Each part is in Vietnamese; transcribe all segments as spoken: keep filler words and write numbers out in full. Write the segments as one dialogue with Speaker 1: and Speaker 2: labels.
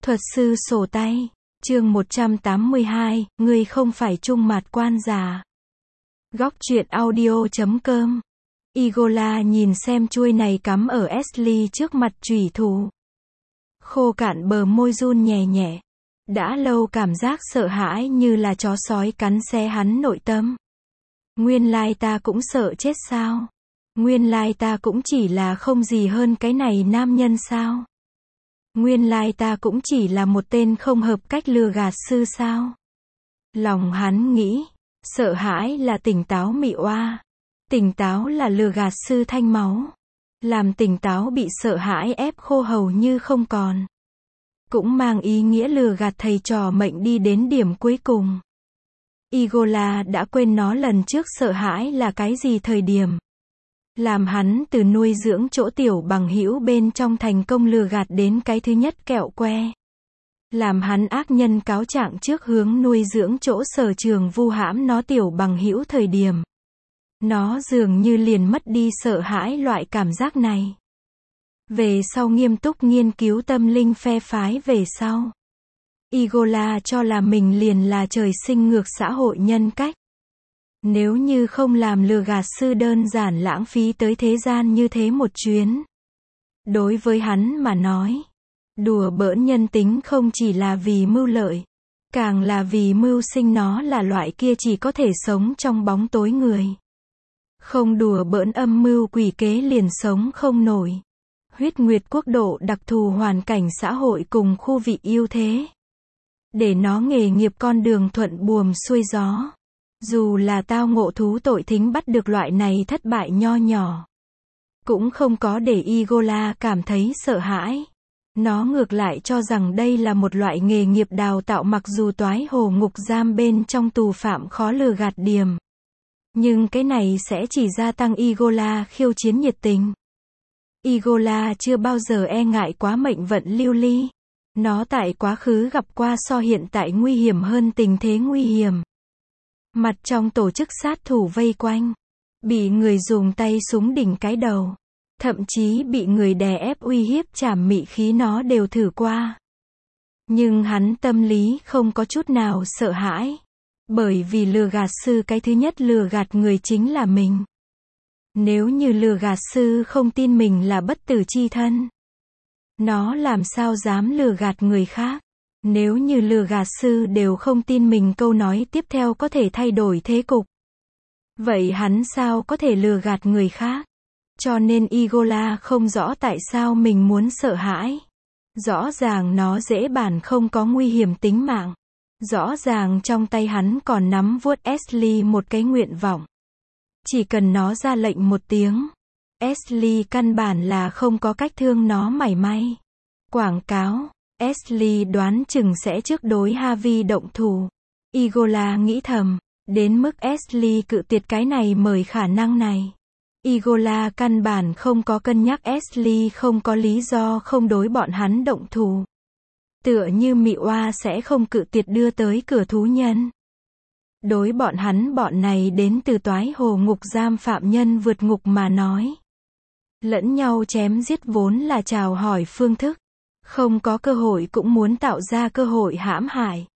Speaker 1: Thuật sư sổ tay, chương một trăm tám mươi hai, ngươi không phải trung mạt quan già. Góc truyện audio chấm com. Igola nhìn xem chuôi này cắm ở Ashley trước mặt chủy thủ. Khô cạn bờ môi run nhẹ nhẹ. Đã lâu cảm giác sợ hãi như là chó sói cắn xé hắn nội tâm. Nguyên lai ta cũng sợ chết sao? Nguyên lai ta cũng chỉ là không gì hơn cái này nam nhân sao? Nguyên lai ta cũng chỉ là một tên không hợp cách lừa gạt sư sao? Lòng hắn nghĩ, sợ hãi là tỉnh táo mị oa. Tỉnh táo là lừa gạt sư thanh máu. Làm tỉnh táo bị sợ hãi ép khô hầu như không còn. Cũng mang ý nghĩa lừa gạt thầy trò mệnh đi đến điểm cuối cùng. Igola đã quên nó lần trước sợ hãi là cái gì thời điểm. Làm hắn từ nuôi dưỡng chỗ tiểu bằng hữu bên trong thành công lừa gạt đến cái thứ nhất kẹo que. Làm hắn ác nhân cáo trạng trước hướng nuôi dưỡng chỗ sở trường vu hãm nó tiểu bằng hữu thời điểm. Nó dường như liền mất đi sợ hãi loại cảm giác này. Về sau nghiêm túc nghiên cứu tâm linh phe phái về sau. Igola cho là mình liền là trời sinh ngược xã hội nhân cách. Nếu như không làm lừa gạt sư đơn giản lãng phí tới thế gian như thế một chuyến. Đối với hắn mà nói, đùa bỡn nhân tính không chỉ là vì mưu lợi, càng là vì mưu sinh, nó là loại kia chỉ có thể sống trong bóng tối người. Không đùa bỡn âm mưu quỷ kế liền sống không nổi. Huyết Nguyệt quốc độ đặc thù hoàn cảnh xã hội cùng khu vị ưu thế. Để nó nghề nghiệp con đường thuận buồm xuôi gió. Dù là tao ngộ thú tội thính bắt được loại này thất bại nho nhỏ. Cũng không có để Igola cảm thấy sợ hãi. Nó ngược lại cho rằng đây là một loại nghề nghiệp đào tạo mặc dù toái hồ ngục giam bên trong tù phạm khó lừa gạt điểm. Nhưng cái này sẽ chỉ gia tăng Igola khiêu chiến nhiệt tình. Igola chưa bao giờ e ngại quá mệnh vận lưu ly. Nó tại quá khứ gặp qua so hiện tại nguy hiểm hơn tình thế nguy hiểm. Mặt trong tổ chức sát thủ vây quanh. Bị người dùng tay súng đỉnh cái đầu. Thậm chí bị người đè ép uy hiếp trảm mị khí nó đều thử qua. Nhưng hắn tâm lý không có chút nào sợ hãi. Bởi vì lừa gạt sư cái thứ nhất lừa gạt người chính là mình. Nếu như lừa gạt sư không tin mình là bất tử chi thân, nó làm sao dám lừa gạt người khác. Nếu như lừa gạt sư đều không tin mình câu nói tiếp theo có thể thay đổi thế cục, vậy hắn sao có thể lừa gạt người khác? Cho nên Igola không rõ tại sao mình muốn sợ hãi. Rõ ràng nó dễ bản không có nguy hiểm tính mạng. Rõ ràng trong tay hắn còn nắm vuốt Ashley một cái nguyện vọng. Chỉ cần nó ra lệnh một tiếng, Ashley căn bản là không có cách thương nó mảy may. Quảng cáo, Ashley đoán chừng sẽ trước đối Harvey động thủ. Igola nghĩ thầm, đến mức Ashley cự tuyệt cái này mời khả năng này. Igola căn bản không có cân nhắc Ashley không có lý do không đối bọn hắn động thủ. Tựa như mị oa sẽ không cự tuyệt đưa tới cửa thú nhân. Đối bọn hắn bọn này đến từ toái hồ ngục giam phạm nhân vượt ngục mà nói. Lẫn nhau chém giết vốn là chào hỏi phương thức. Không có cơ hội cũng muốn tạo ra cơ hội hãm hại.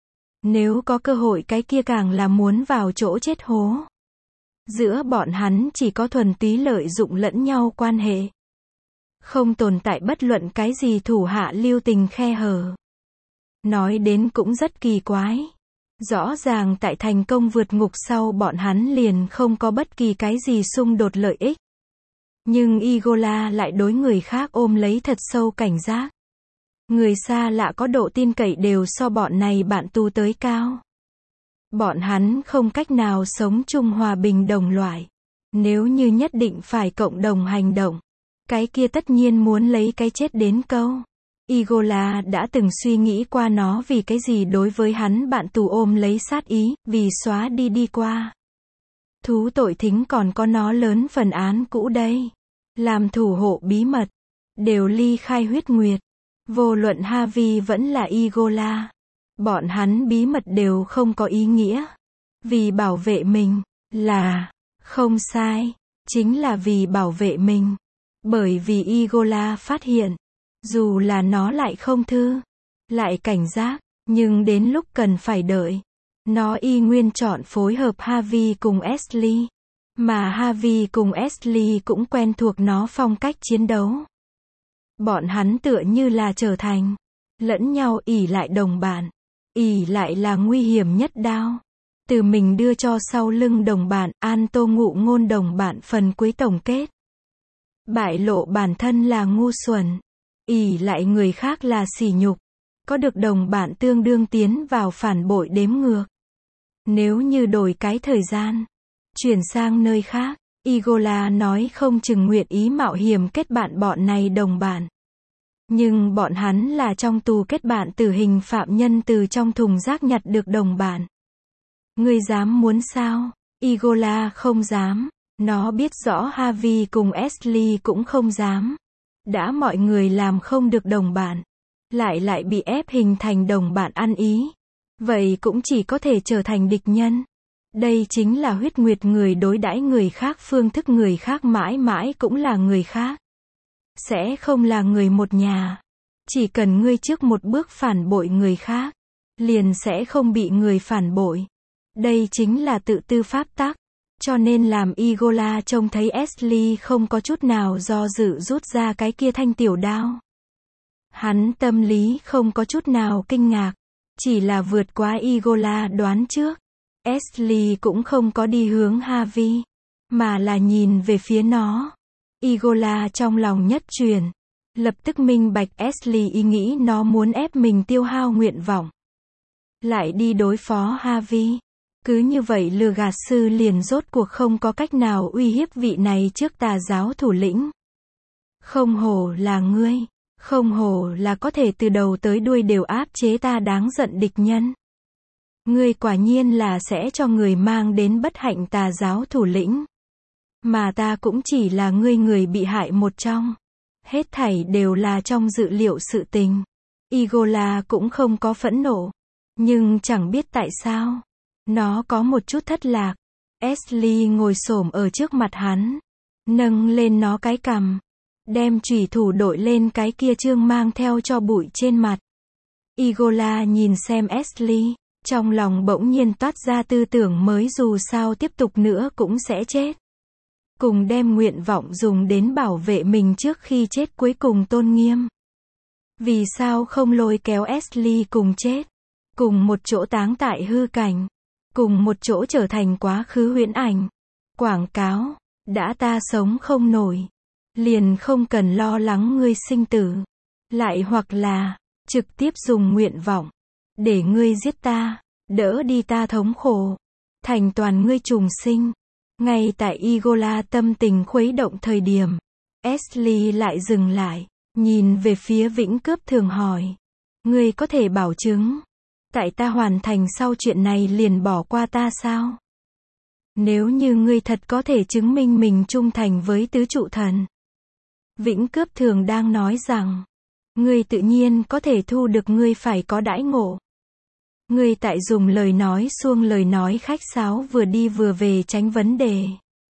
Speaker 1: Nếu có cơ hội cái kia càng là muốn vào chỗ chết hố. Giữa bọn hắn chỉ có thuần túy lợi dụng lẫn nhau quan hệ. Không tồn tại bất luận cái gì thủ hạ lưu tình khe hở. Nói đến cũng rất kỳ quái. Rõ ràng tại thành công vượt ngục sau bọn hắn liền không có bất kỳ cái gì xung đột lợi ích. Nhưng Igola lại đối người khác ôm lấy thật sâu cảnh giác. Người xa lạ có độ tin cậy đều so bọn này bạn tù tới cao. Bọn hắn không cách nào sống chung hòa bình đồng loại. Nếu như nhất định phải cộng đồng hành động, cái kia tất nhiên muốn lấy cái chết đến câu. Igola đã từng suy nghĩ qua nó vì cái gì đối với hắn bạn tù ôm lấy sát ý, vì xóa đi đi qua. Thú tội thính còn có nó lớn phần án cũ đây. Làm thủ hộ bí mật. Đều ly khai huyết nguyệt. Vô luận Harvey vẫn là Igola. Bọn hắn bí mật đều không có ý nghĩa. Vì bảo vệ mình. Là. Không sai. Chính là vì bảo vệ mình. Bởi vì Igola phát hiện. Dù là nó lại không thư. lại cảnh giác, nhưng đến lúc cần phải đợi, nó y nguyên chọn phối hợp Harvey cùng Ashley. Mà Harvey cùng Ashley cũng quen thuộc nó phong cách chiến đấu. Bọn hắn tựa như là trở thành lẫn nhau ỷ lại đồng bạn. Ỷ lại là nguy hiểm nhất đao. Từ mình đưa cho sau lưng đồng bạn, An Tô ngụ ngôn đồng bạn phần cuối tổng kết. Bại lộ bản thân là ngu xuẩn. Ỷ lại người khác là sỉ nhục. Có được đồng bạn tương đương tiến vào phản bội đếm ngược. Nếu như đổi cái thời gian, chuyển sang nơi khác, Igola nói không chừng nguyện ý mạo hiểm kết bạn bọn này đồng bạn. Nhưng bọn hắn là trong tù kết bạn tử hình phạm nhân từ trong thùng rác nhặt được đồng bạn. Ngươi dám muốn sao? Igola không dám. Nó biết rõ Harvey cùng Ashley cũng không dám. Đã mọi người làm không được đồng bạn, lại lại bị ép hình thành đồng bạn ăn ý. Vậy cũng chỉ có thể trở thành địch nhân. Đây chính là huyết nguyệt người đối đãi người khác, phương thức người khác mãi mãi cũng là người khác. Sẽ không là người một nhà. Chỉ cần ngươi trước một bước phản bội người khác, liền sẽ không bị người phản bội. Đây chính là tự tư pháp tắc. Cho nên làm Igola trông thấy Ashley không có chút nào do dự rút ra cái kia thanh tiểu đao. Hắn tâm lý không có chút nào kinh ngạc. Chỉ là vượt quá Igola đoán trước. Ashley cũng không có đi hướng Harvey, mà là nhìn về phía nó. Igola trong lòng nhất truyền. Lập tức minh bạch Ashley ý nghĩ nó muốn ép mình tiêu hao nguyện vọng. Lại đi đối phó Harvey. Cứ như vậy lừa gạt sư liền rốt cuộc không có cách nào uy hiếp vị này trước tà giáo thủ lĩnh. Không hổ là ngươi. Không hổ là có thể từ đầu tới đuôi đều áp chế ta đáng giận địch nhân. Ngươi quả nhiên là sẽ cho người mang đến bất hạnh tà giáo thủ lĩnh. Mà ta cũng chỉ là ngươi người bị hại một trong. Hết thảy đều là trong dự liệu sự tình. Igola cũng không có phẫn nộ. Nhưng chẳng biết tại sao. Nó có một chút thất lạc. Ashley ngồi xổm ở trước mặt hắn. Nâng lên nó cái cằm. Đem chủy thủ đội lên cái kia trương mang theo cho bụi trên mặt. Igola nhìn xem Ashley. Trong lòng bỗng nhiên toát ra tư tưởng mới, dù sao tiếp tục nữa cũng sẽ chết. Cùng đem nguyện vọng dùng đến bảo vệ mình trước khi chết cuối cùng tôn nghiêm. Vì sao không lôi kéo Ashley cùng chết? Cùng một chỗ táng tại hư cảnh. Cùng một chỗ trở thành quá khứ huyễn ảnh. Quảng cáo. Đã ta sống không nổi. Liền không cần lo lắng ngươi sinh tử. Lại hoặc là, trực tiếp dùng nguyện vọng. Để ngươi giết ta. Đỡ đi ta thống khổ. Thành toàn ngươi trùng sinh. Ngay tại Igola tâm tình khuấy động thời điểm. Ashley lại dừng lại. Nhìn về phía Vĩnh Cướp Thường hỏi. Ngươi có thể bảo chứng. Tại ta hoàn thành sau chuyện này liền bỏ qua ta sao? Nếu như ngươi thật có thể chứng minh mình trung thành với tứ trụ thần. Vĩnh Cướp Thường đang nói rằng. Ngươi tự nhiên có thể thu được ngươi phải có đãi ngộ. Ngươi tại dùng lời nói suông lời nói khách sáo vừa đi vừa về tránh vấn đề.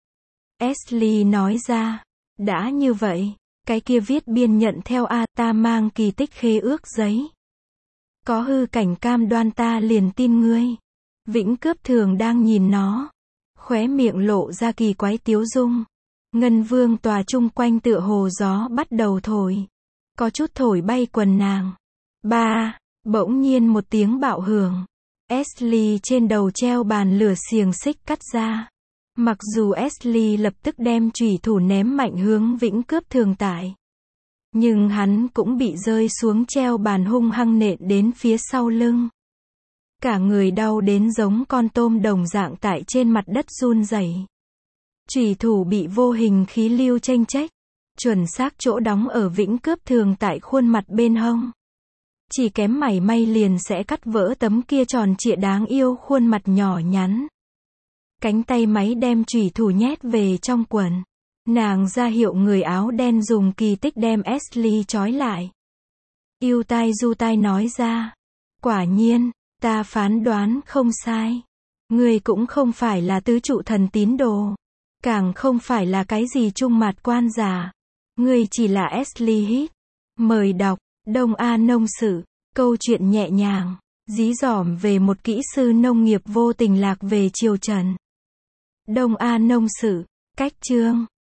Speaker 1: Ashley nói ra. Đã như vậy, cái kia viết biên nhận theo a ta mang kỳ tích khế ước giấy. Có hư cảnh cam đoan ta liền tin ngươi. Vĩnh Cướp Thường đang nhìn nó. Khóe miệng lộ ra kỳ quái tiếu dung. Ngân Vương tòa chung quanh tựa hồ gió bắt đầu thổi. Có chút thổi bay quần nàng. Ba, bỗng nhiên một tiếng bạo hưởng. Ashley trên đầu treo bàn lửa xiềng xích cắt ra. Mặc dù Ashley lập tức đem chủy thủ ném mạnh hướng Vĩnh Cướp Thường tại. Nhưng hắn cũng bị rơi xuống treo bàn hung hăng nện đến phía sau lưng. Cả người đau đến giống con tôm đồng dạng tại trên mặt đất run rẩy. Chủy thủ bị vô hình khí lưu chênh chách. Chuẩn xác chỗ đóng ở Vĩnh Cướp Thường tại khuôn mặt bên hông. Chỉ kém mảy may liền sẽ cắt vỡ tấm kia tròn trịa đáng yêu khuôn mặt nhỏ nhắn. Cánh tay máy đem chủy thủ nhét về trong quần. Nàng ra hiệu người áo đen dùng kỳ tích đem Ashley trói lại. Yêu tai du tai nói ra. Quả nhiên, ta phán đoán không sai. Ngươi cũng không phải là tứ trụ thần tín đồ. Càng không phải là cái gì trung mạt quan giả. Ngươi chỉ là Ashley Hít. Mời đọc, Đông A Nông Sự. Câu chuyện nhẹ nhàng, dí dỏm về một kỹ sư nông nghiệp vô tình lạc về triều Trần. Đông A Nông Sử, cách chương